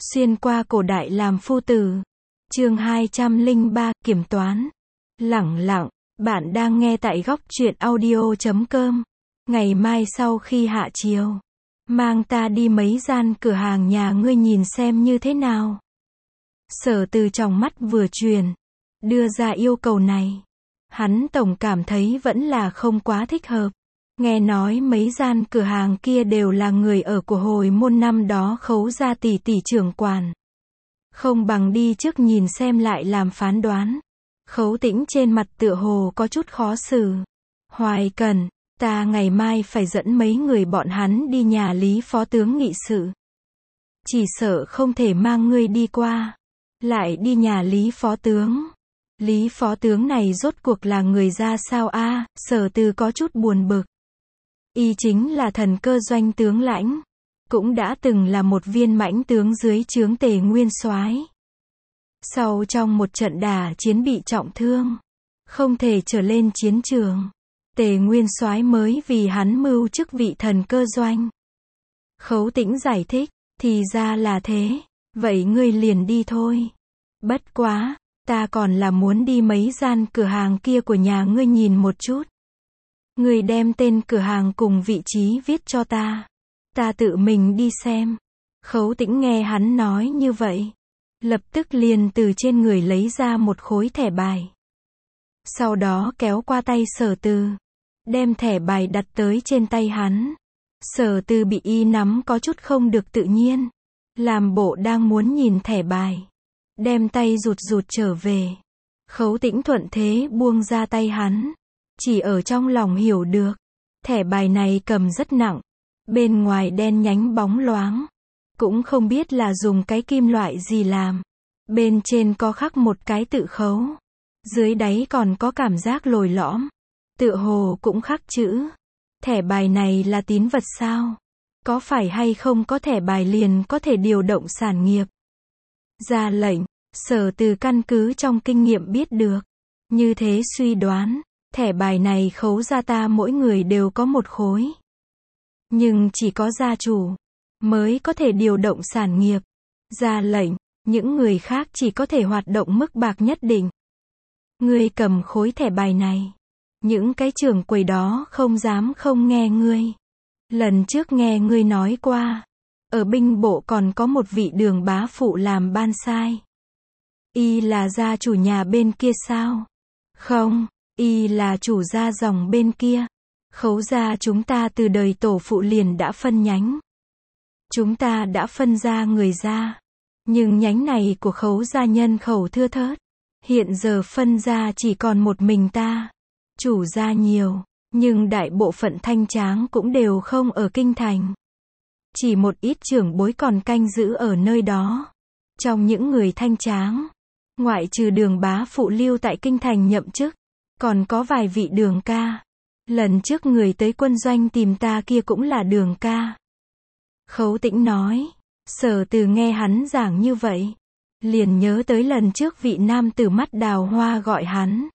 Xuyên qua cổ đại làm phu tử. Chương 203, kiểm toán. Lẳng lặng, bạn đang nghe tại góc truyện audio.com. Ngày mai sau khi hạ chiều, mang ta đi mấy gian cửa hàng nhà ngươi nhìn xem như thế nào. Sở Từ trong mắt vừa chuyển, đưa ra yêu cầu này. Hắn tổng cảm thấy vẫn là không quá thích hợp. Nghe nói mấy gian cửa hàng kia đều là người ở của hồi môn năm đó Khấu gia tỷ tỷ trưởng quản. Không bằng đi trước nhìn xem lại làm phán đoán. Khấu Tĩnh trên mặt tựa hồ có chút khó xử. Hoài Cần, ta ngày mai phải dẫn mấy người bọn hắn đi nhà Lý phó tướng nghị sự. Chỉ sợ không thể mang ngươi đi qua. Lại đi nhà Lý phó tướng. Lý phó tướng này rốt cuộc là người ra sao a? Sở Từ có chút buồn bực. Y chính là Thần Cơ doanh tướng lãnh, cũng đã từng là một viên mãnh tướng dưới trướng Tề Nguyên Soái. Sau trong một trận đả chiến bị trọng thương, không thể trở lên chiến trường. Tề Nguyên Soái mới vì hắn mưu chức vị Thần Cơ doanh. Khấu Tĩnh giải thích, thì ra là thế, vậy ngươi liền đi thôi. Bất quá, ta còn là muốn đi mấy gian cửa hàng kia của nhà ngươi nhìn một chút. Ngươi đem tên cửa hàng cùng vị trí viết cho ta. Ta tự mình đi xem. Khấu Tĩnh nghe hắn nói như vậy, lập tức liền từ trên người lấy ra một khối thẻ bài. Sau đó kéo qua tay Sở Từ, đem thẻ bài đặt tới trên tay hắn. Sở Từ bị y nắm có chút không được tự nhiên, làm bộ đang muốn nhìn thẻ bài, đem tay rụt rụt trở về. Khấu Tĩnh thuận thế buông ra tay hắn. Chỉ ở trong lòng hiểu được, thẻ bài này cầm rất nặng, bên ngoài đen nhánh bóng loáng, cũng không biết là dùng cái kim loại gì làm. Bên trên có khắc một cái tự khấu, dưới đáy còn có cảm giác lồi lõm, tựa hồ cũng khắc chữ. Thẻ bài này là tín vật sao? Có phải hay không có thẻ bài liền có thể điều động sản nghiệp? Ra lệnh, Sở Từ căn cứ trong kinh nghiệm biết được, như thế suy đoán. Thẻ bài này Khấu gia ta mỗi người đều có một khối. Nhưng chỉ có gia chủ mới có thể điều động sản nghiệp. Ra lệnh, những người khác chỉ có thể hoạt động mức bạc nhất định. Ngươi cầm khối thẻ bài này, những cái trưởng quầy đó không dám không nghe ngươi. Lần trước nghe ngươi nói qua, ở binh bộ còn có một vị Đường bá phụ làm ban sai. Y là gia chủ nhà bên kia sao? Không. Y là chủ gia dòng bên kia. Khấu gia chúng ta từ đời tổ phụ liền đã phân nhánh. Chúng ta đã phân ra người ra. Nhưng nhánh này của Khấu gia nhân khẩu thưa thớt. Hiện giờ phân ra chỉ còn một mình ta. Chủ gia nhiều, nhưng đại bộ phận thanh tráng cũng đều không ở kinh thành. Chỉ một ít trưởng bối còn canh giữ ở nơi đó. Trong những người thanh tráng, ngoại trừ Đường bá phụ lưu tại kinh thành nhậm chức, còn có vài vị Đường ca. Lần trước người tới quân doanh tìm ta kia cũng là Đường ca. Khấu Tĩnh nói. Sở Từ nghe hắn giảng như vậy, liền nhớ tới lần trước vị nam tử mắt đào hoa gọi hắn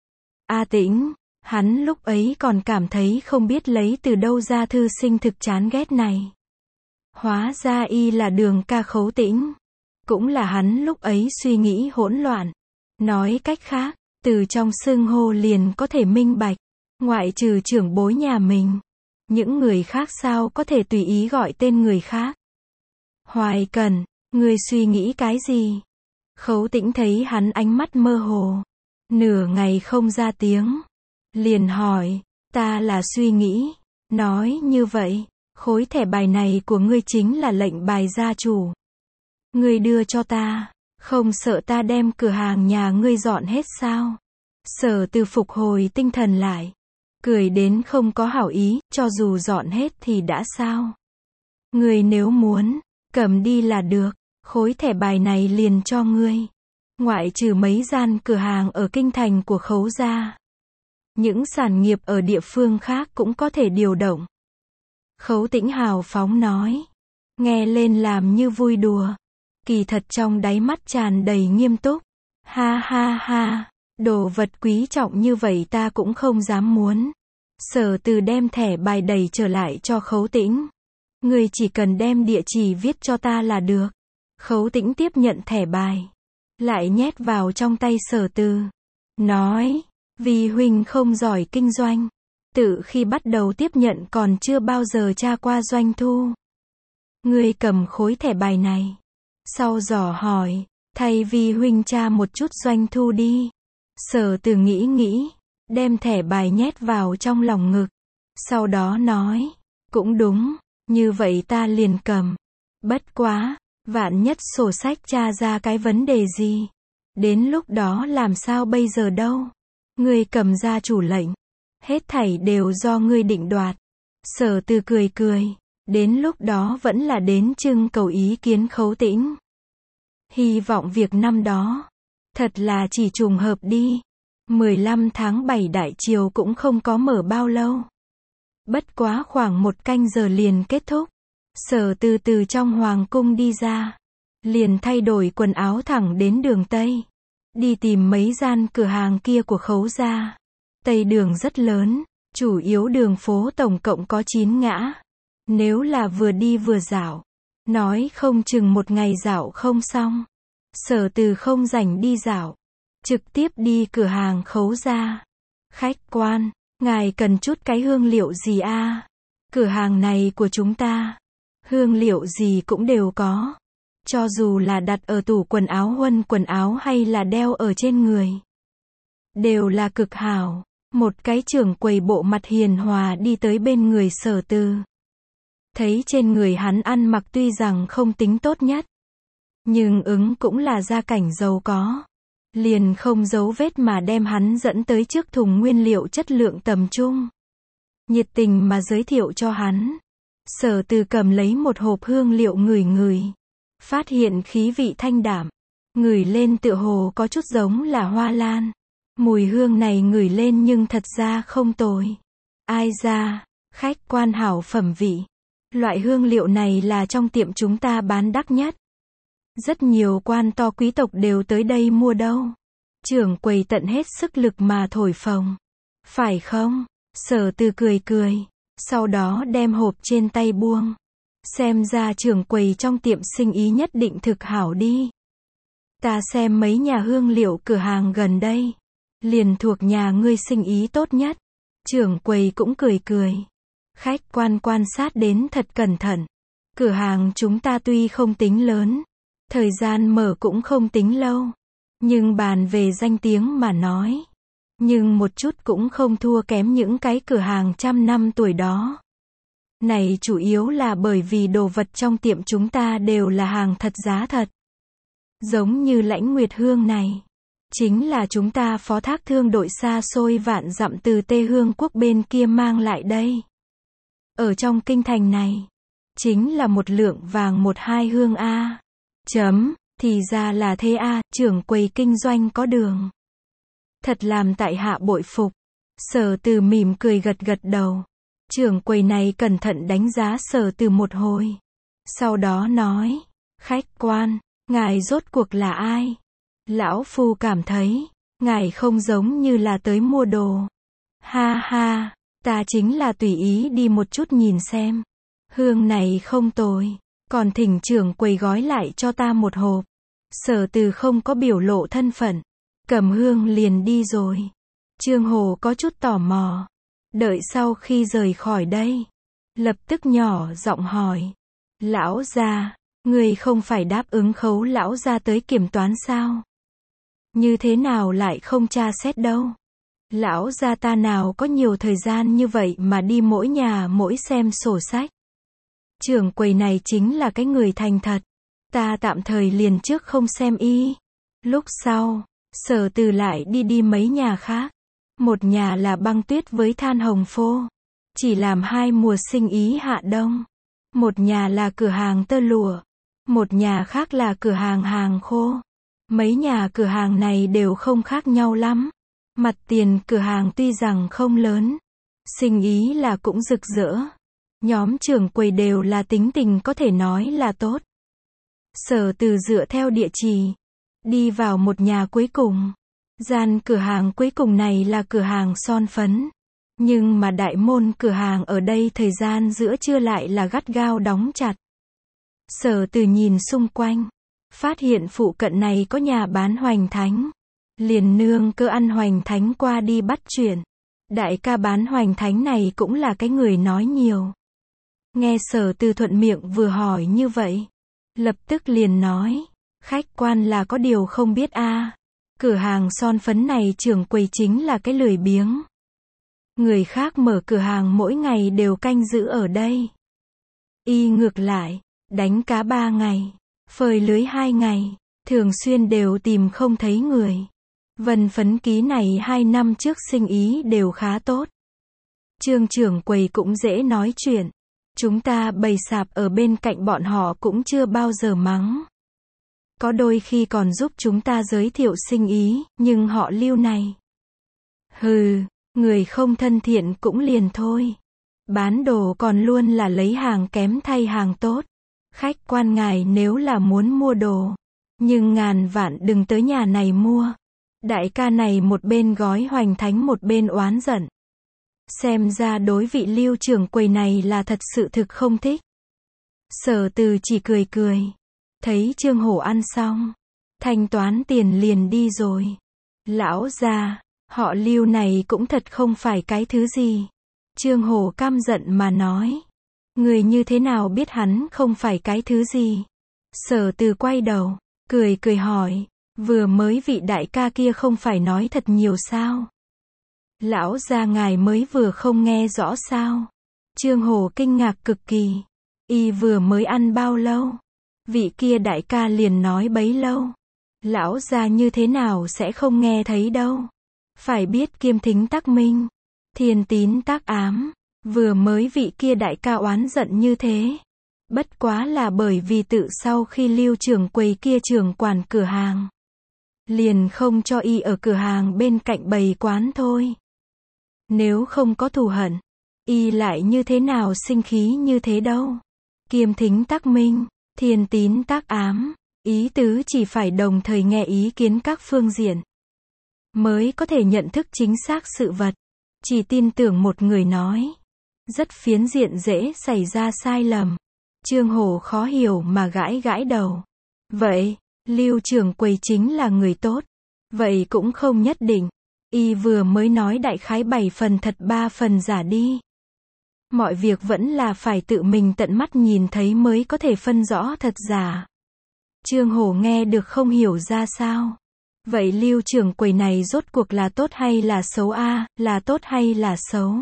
A Tĩnh. Hắn lúc ấy còn cảm thấy không biết lấy từ đâu ra thư sinh thực chán ghét này. Hóa ra y là Đường ca Khấu Tĩnh. Cũng là hắn lúc ấy suy nghĩ hỗn loạn. Nói cách khác, từ trong xưng hô liền có thể minh bạch, ngoại trừ trưởng bối nhà mình, những người khác sao có thể tùy ý gọi tên người khác. Hoài Cần, ngươi suy nghĩ cái gì? Khấu Tĩnh thấy hắn ánh mắt mơ hồ, nửa ngày không ra tiếng, liền hỏi, ta là suy nghĩ, nói như vậy, khối thẻ bài này của ngươi chính là lệnh bài gia chủ. Ngươi đưa cho ta, không sợ ta đem cửa hàng nhà ngươi dọn hết sao? Sở Từ phục hồi tinh thần lại, cười đến không có hảo ý, cho dù dọn hết thì đã sao? Ngươi nếu muốn, cầm đi là được, khối thẻ bài này liền cho ngươi. Ngoại trừ mấy gian cửa hàng ở kinh thành của Khấu gia, những sản nghiệp ở địa phương khác cũng có thể điều động. Khấu Tĩnh hào phóng nói, nghe lên làm như vui đùa, kỳ thật trong đáy mắt tràn đầy nghiêm túc. Ha ha ha, đồ vật quý trọng như vậy ta cũng không dám muốn. Sở Từ đem thẻ bài đẩy trở lại cho Khấu Tĩnh. Ngươi chỉ cần đem địa chỉ viết cho ta là được. Khấu Tĩnh tiếp nhận thẻ bài, lại nhét vào trong tay Sở Từ, nói, vì huynh không giỏi kinh doanh, tự khi bắt đầu tiếp nhận còn chưa bao giờ tra qua doanh thu. Ngươi cầm khối thẻ bài này, sau dò hỏi, thay vì huynh tra một chút doanh thu đi. Sở Từ nghĩ, đem thẻ bài nhét vào trong lòng ngực, sau đó nói, cũng đúng, như vậy ta liền cầm. Bất quá, vạn nhất sổ sách tra ra cái vấn đề gì, đến lúc đó làm sao bây giờ đâu. Ngươi cầm ra chủ lệnh, hết thảy đều do ngươi định đoạt. Sở Từ cười, đến lúc đó vẫn là đến trưng cầu ý kiến Khấu Tĩnh. Hy vọng việc năm đó, thật là chỉ trùng hợp đi. 15 tháng 7 đại triều cũng không có mở bao lâu. Bất quá khoảng 1 canh giờ liền kết thúc. Sở Từ từ trong hoàng cung đi ra, liền thay đổi quần áo thẳng đến đường Tây, đi tìm mấy gian cửa hàng kia của Khấu gia. Tây đường rất lớn, chủ yếu đường phố tổng cộng có 9 ngã. Nếu là vừa đi vừa dạo, nói không chừng một ngày dạo không xong. Sở Từ không rảnh đi dạo, trực tiếp đi cửa hàng Khấu gia. Khách quan, ngài cần chút cái hương liệu gì a? Cửa hàng này của chúng ta, hương liệu gì cũng đều có. Cho dù là đặt ở tủ quần áo huân quần áo hay là đeo ở trên người, đều là cực hảo. Một cái trưởng quầy bộ mặt hiền hòa đi tới bên người Sở Từ. Thấy trên người hắn ăn mặc tuy rằng không tính tốt nhất, nhưng ứng cũng là gia cảnh giàu có. Liền không giấu vết mà đem hắn dẫn tới trước thùng nguyên liệu chất lượng tầm trung. Nhiệt tình mà giới thiệu cho hắn. Sở Từ cầm lấy một hộp hương liệu ngửi. Phát hiện khí vị thanh đạm. Ngửi lên tựa hồ có chút giống là hoa lan. Mùi hương này ngửi lên nhưng thật ra không tồi. Ai ra, khách quan hảo phẩm vị. Loại hương liệu này là trong tiệm chúng ta bán đắt nhất. Rất nhiều quan to quý tộc đều tới đây mua đâu. Trưởng quầy tận hết sức lực mà thổi phồng. Phải không? Sở Từ cười. Sau đó đem hộp trên tay buông. Xem ra trưởng quầy trong tiệm sinh ý nhất định thực hảo đi. Ta xem mấy nhà hương liệu cửa hàng gần đây, liền thuộc nhà ngươi sinh ý tốt nhất. Trưởng quầy cũng cười. Khách quan sát đến thật cẩn thận. Cửa hàng chúng ta tuy không tính lớn, thời gian mở cũng không tính lâu, nhưng bàn về danh tiếng mà nói, nhưng một chút cũng không thua kém những cái cửa hàng trăm năm tuổi đó. Này chủ yếu là bởi vì đồ vật trong tiệm chúng ta đều là hàng thật giá thật. Giống như Lãnh Nguyệt Hương này, chính là chúng ta phó thác thương đội xa xôi vạn dặm từ Tê Hương quốc bên kia mang lại đây. Ở trong kinh thành này, chính là một lượng vàng 1-2 hương a. Thì ra là thế a, trưởng quầy kinh doanh có đường. Thật làm tại hạ bội phục. Sở Từ mỉm cười gật đầu. Trưởng quầy này cẩn thận đánh giá Sở Từ một hồi. Sau đó nói, khách quan, ngài rốt cuộc là ai? Lão phu cảm thấy, ngài không giống như là tới mua đồ. Ha, ta chính là tùy ý đi một chút nhìn xem. Hương này không tồi, còn thỉnh trưởng quầy gói lại cho ta một hộp. Sở Từ không có biểu lộ thân phận, cầm hương liền đi rồi. Trương Hồ có chút tò mò, đợi sau khi rời khỏi đây, lập tức nhỏ giọng hỏi, lão gia, người không phải đáp ứng Khấu lão gia tới kiểm toán sao? Như thế nào lại không tra xét đâu? Lão gia ta nào có nhiều thời gian như vậy mà đi mỗi nhà mỗi xem sổ sách. Trưởng quầy này chính là cái người thành thật. Ta tạm thời liền trước không xem y. Lúc sau, Sở Từ lại đi mấy nhà khác. Một nhà là Băng Tuyết với Than Hồng Phô, chỉ làm 2 mùa sinh ý hạ đông. Một nhà là cửa hàng tơ lụa. Một nhà khác là cửa hàng hàng khô. Mấy nhà cửa hàng này đều không khác nhau lắm. Mặt tiền cửa hàng tuy rằng không lớn, sinh ý là cũng rực rỡ. Nhóm trưởng quầy đều là tính tình có thể nói là tốt. Sở Từ dựa theo địa chỉ, đi vào một nhà cuối cùng. Gian cửa hàng cuối cùng này là cửa hàng son phấn. Nhưng mà đại môn cửa hàng ở đây thời gian giữa trưa lại là gắt gao đóng chặt. Sở Từ nhìn xung quanh, Phát hiện phụ cận này có nhà bán hoành thánh. Liền nương cơ ăn hoành thánh qua đi bắt chuyện. Đại ca bán hoành thánh này cũng là cái người nói nhiều. Nghe Sở Từ thuận miệng vừa hỏi như vậy. Lập tức liền nói. Khách quan là có điều không biết a. Cửa hàng son phấn này trưởng quầy chính là cái lười biếng. Người khác mở cửa hàng mỗi ngày đều canh giữ ở đây. Y ngược lại, đánh cá 3 ngày, phơi lưới 2 ngày, thường xuyên đều tìm không thấy người. Vân Phấn Ký này 2 năm trước sinh ý đều khá tốt. Trương trưởng quầy cũng dễ nói chuyện. Chúng ta bày sạp ở bên cạnh bọn họ cũng chưa bao giờ mắng. Có đôi khi còn giúp chúng ta giới thiệu sinh ý, nhưng họ Lưu này. Hừ, người không thân thiện cũng liền thôi. Bán đồ còn luôn là lấy hàng kém thay hàng tốt. Khách quan ngài nếu là muốn mua đồ, nhưng ngàn vạn đừng tới nhà này mua. Đại ca này một bên gói hoành thánh một bên oán giận. Xem ra đối vị Lưu trưởng quầy này là thật sự thực không thích. Sở Từ chỉ cười cười. Thấy Trương Hổ ăn xong, thanh toán tiền liền đi rồi. Lão già, họ Lưu này cũng thật không phải cái thứ gì. Trương Hổ căm giận mà nói. Người như thế nào biết hắn không phải cái thứ gì? Sở Từ quay đầu, cười cười hỏi. Vừa mới vị đại ca kia không phải nói thật nhiều sao? Lão già ngài mới vừa không nghe rõ sao? Trương Hổ kinh ngạc cực kỳ. Y vừa mới ăn bao lâu? Vị kia đại ca liền nói bấy lâu. Lão già như thế nào sẽ không nghe thấy đâu. Phải biết kiêm thính tác minh, thiên tín tác ám. Vừa mới vị kia đại ca oán giận như thế. Bất quá là bởi vì tự sau khi Lưu trưởng quầy kia trưởng quản cửa hàng, liền không cho y ở cửa hàng bên cạnh bày quán thôi. Nếu không có thù hận, y lại như thế nào sinh khí như thế đâu. Kiêm thính tác minh, thiên tín tác ám, ý tứ chỉ phải đồng thời nghe ý kiến các phương diện, mới có thể nhận thức chính xác sự vật. Chỉ tin tưởng một người nói, rất phiến diện dễ xảy ra sai lầm. Trương Hổ khó hiểu mà gãi gãi đầu. Vậy, Lưu trưởng quầy chính là người tốt. Vậy cũng không nhất định. Y vừa mới nói đại khái 7 phần thật 3 phần giả đi. Mọi việc vẫn là phải tự mình tận mắt nhìn thấy mới có thể phân rõ thật giả. Trương Hổ nghe được không hiểu ra sao. Vậy Lưu trưởng quầy này rốt cuộc là tốt hay là xấu a? Là tốt hay là xấu?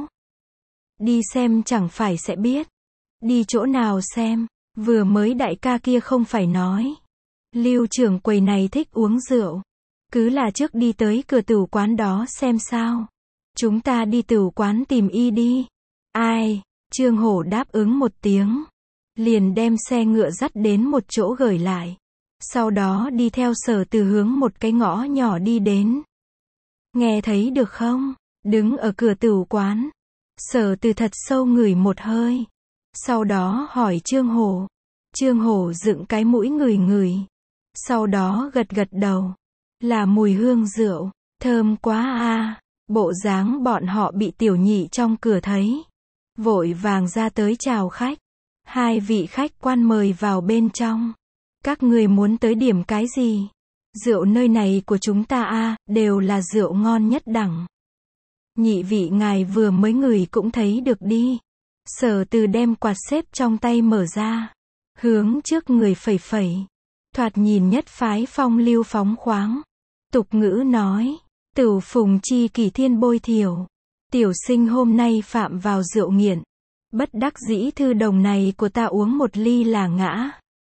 Đi xem chẳng phải sẽ biết. Đi chỗ nào xem? Vừa mới đại ca kia không phải nói. Lưu trưởng quầy này thích uống rượu. Cứ là trước đi tới cửa tửu quán đó xem sao. Chúng ta đi tửu quán tìm y đi. Ai? Trương Hổ đáp ứng một tiếng. Liền đem xe ngựa dắt đến một chỗ gửi lại. Sau đó đi theo Sở Từ hướng một cái ngõ nhỏ đi đến. Nghe thấy được không? Đứng ở cửa tửu quán. Sở Từ thật sâu ngửi một hơi. Sau đó hỏi Trương Hổ. Trương Hổ dựng cái mũi ngửi ngửi. Sau đó gật gật đầu. Là mùi hương rượu. Thơm quá a. Bộ dáng bọn họ bị tiểu nhị trong cửa thấy. Vội vàng ra tới chào khách. Hai vị khách quan mời vào bên trong. Các người muốn tới điểm cái gì? Rượu nơi này của chúng ta a, đều là rượu ngon nhất đẳng. Nhị vị ngài vừa mới ngửi cũng thấy được đi. Sở Từ đem quạt xếp trong tay mở ra. Hướng trước người phẩy phẩy. Thoạt nhìn nhất phái phong lưu phóng khoáng. Tục ngữ nói. Tửu phùng chi kỳ thiên bôi thiểu. Tiểu sinh hôm nay phạm vào rượu nghiện. Bất đắc dĩ thư đồng này của ta uống một ly là ngã.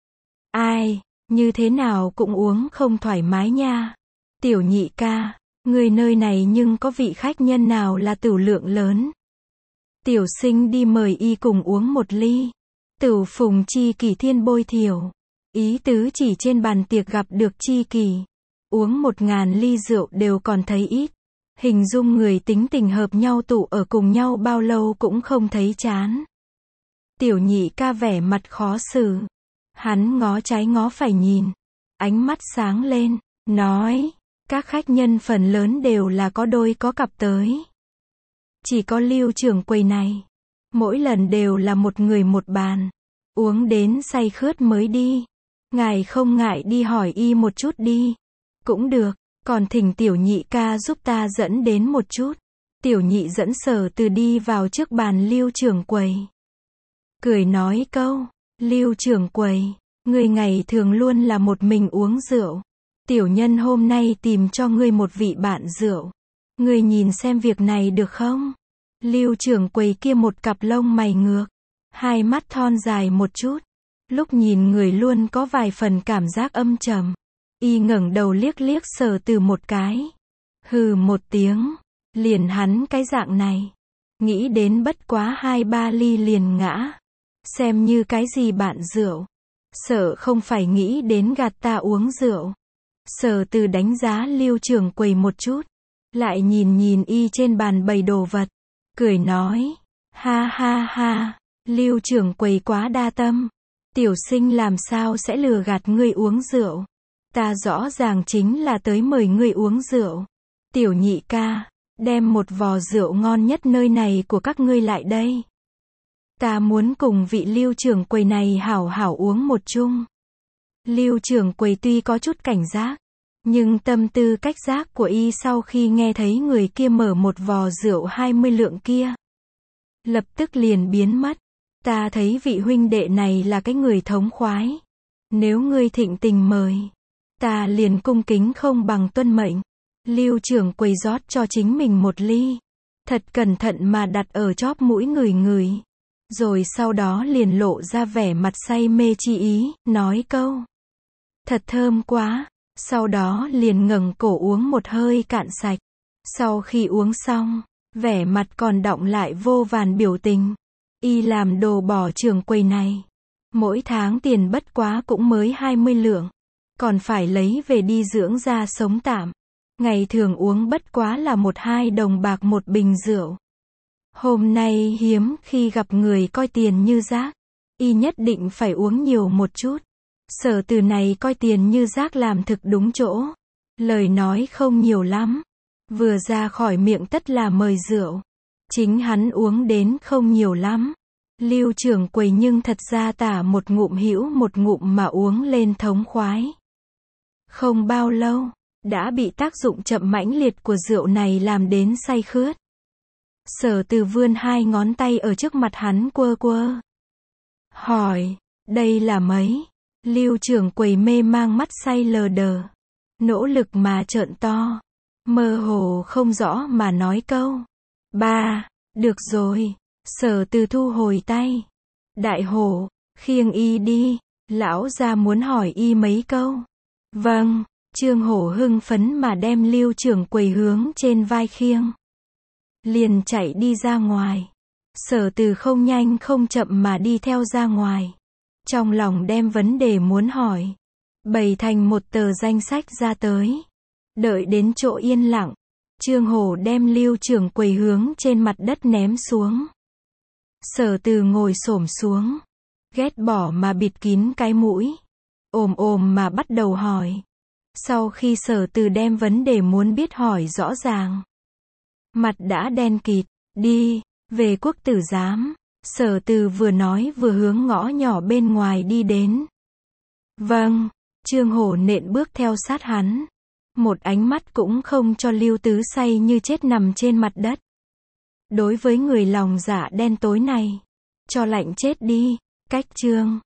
Ai, như thế nào cũng uống không thoải mái nha. Tiểu nhị ca, người nơi này nhưng có vị khách nhân nào là tửu lượng lớn. Tiểu sinh đi mời y cùng uống một ly. Tửu phùng chi kỳ thiên bôi thiểu. Ý tứ chỉ trên bàn tiệc gặp được chi kỳ. Uống 1000 ly rượu đều còn thấy ít. Hình dung người tính tình hợp nhau tụ ở cùng nhau bao lâu cũng không thấy chán. Tiểu nhị ca vẻ mặt khó xử. Hắn ngó trái ngó phải nhìn. Ánh mắt sáng lên, nói. Các khách nhân phần lớn đều là có đôi có cặp tới. Chỉ có Lưu trưởng quầy này. Mỗi lần đều là một người một bàn. Uống đến say khướt mới đi. Ngài không ngại đi hỏi y một chút đi. Cũng được, còn thỉnh tiểu nhị ca giúp ta dẫn đến một chút. Tiểu nhị dẫn Sở Từ đi vào trước bàn Lưu trưởng quầy. Cười nói câu, Lưu trưởng quầy, người ngày thường luôn là một mình uống rượu. Tiểu nhân hôm nay tìm cho ngươi một vị bạn rượu. Ngươi nhìn xem việc này được không? Lưu trưởng quầy kia một cặp lông mày ngược, hai mắt thon dài một chút. Lúc nhìn người luôn có vài phần cảm giác âm trầm. Y ngẩng đầu liếc liếc Sở Từ một cái. Hừ một tiếng, liền hắn cái dạng này. Nghĩ đến bất quá 2-3 ly liền ngã. Xem như cái gì bạn rượu. Sợ không phải nghĩ đến gạt ta uống rượu. Sở Từ đánh giá Lưu trưởng quầy một chút. Lại nhìn y trên bàn bày đồ vật. Cười nói. Ha ha ha. Lưu trưởng quầy quá đa tâm. Tiểu sinh làm sao sẽ lừa gạt ngươi uống rượu. Ta rõ ràng chính là tới mời ngươi uống rượu. Tiểu nhị ca, đem một vò rượu ngon nhất nơi này của các ngươi lại đây. Ta muốn cùng vị Lưu trưởng quầy này hảo hảo uống một chung. Lưu trưởng quầy tuy có chút cảnh giác, nhưng tâm tư cách giác của y sau khi nghe thấy người kia mở một vò rượu 20 lượng kia, lập tức liền biến mất. Ta thấy vị huynh đệ này là cái người thống khoái. Nếu ngươi thịnh tình mời, ta liền cung kính không bằng tuân mệnh. Lưu trưởng quầy rót cho chính mình một ly. Thật cẩn thận mà đặt ở chóp mũi ngửi. Rồi sau đó liền lộ ra vẻ mặt say mê chi ý, nói câu. Thật thơm quá. Sau đó liền ngẩng cổ uống một hơi cạn sạch. Sau khi uống xong, vẻ mặt còn đọng lại vô vàn biểu tình. Y làm đồ bỏ trưởng quầy này. Mỗi tháng tiền bất quá cũng mới 20 lượng. Còn phải lấy về đi dưỡng ra sống tạm. Ngày thường uống bất quá là 1-2 đồng bạc một bình rượu. Hôm nay hiếm khi gặp người coi tiền như rác. Y nhất định phải uống nhiều một chút. Sở Từ này coi tiền như rác làm thực đúng chỗ. Lời nói không nhiều lắm. Vừa ra khỏi miệng tất là mời rượu. Chính hắn uống đến không nhiều lắm. Lưu trưởng quầy nhưng thật ra tả một ngụm hữu một ngụm mà uống lên thống khoái. Không bao lâu, đã bị tác dụng chậm mãnh liệt của rượu này làm đến say khướt. Sở Từ vươn 2 ngón tay ở trước mặt hắn quơ quơ. Hỏi, đây là mấy? Lưu trưởng quầy mê mang mắt say lờ đờ. Nỗ lực mà trợn to. Mơ hồ không rõ mà nói câu. 3, được rồi. Sở Từ thu hồi tay. Đại hổ, khiêng y đi. Lão gia muốn hỏi y mấy câu. Vâng, Trương Hổ hưng phấn mà đem Lưu trưởng quầy hướng trên vai khiêng. Liền chạy đi ra ngoài. Sở Từ không nhanh không chậm mà đi theo ra ngoài. Trong lòng đem vấn đề muốn hỏi. Bày thành một tờ danh sách ra tới. Đợi đến chỗ yên lặng. Trương Hổ đem Lưu trưởng quầy hướng trên mặt đất ném xuống. Sở Từ ngồi xổm xuống. Ghét bỏ mà bịt kín cái mũi. Ồm mà bắt đầu hỏi. Sau khi Sở Từ đem vấn đề muốn biết hỏi rõ ràng. Mặt đã đen kịt. Đi, về quốc tử giám. Sở Từ vừa nói vừa hướng ngõ nhỏ bên ngoài đi đến. Vâng, Trương Hổ nện bước theo sát hắn. Một ánh mắt cũng không cho Lưu Tứ say như chết nằm trên mặt đất. Đối với người lòng dạ đen tối này, cho lạnh chết đi. Cách chương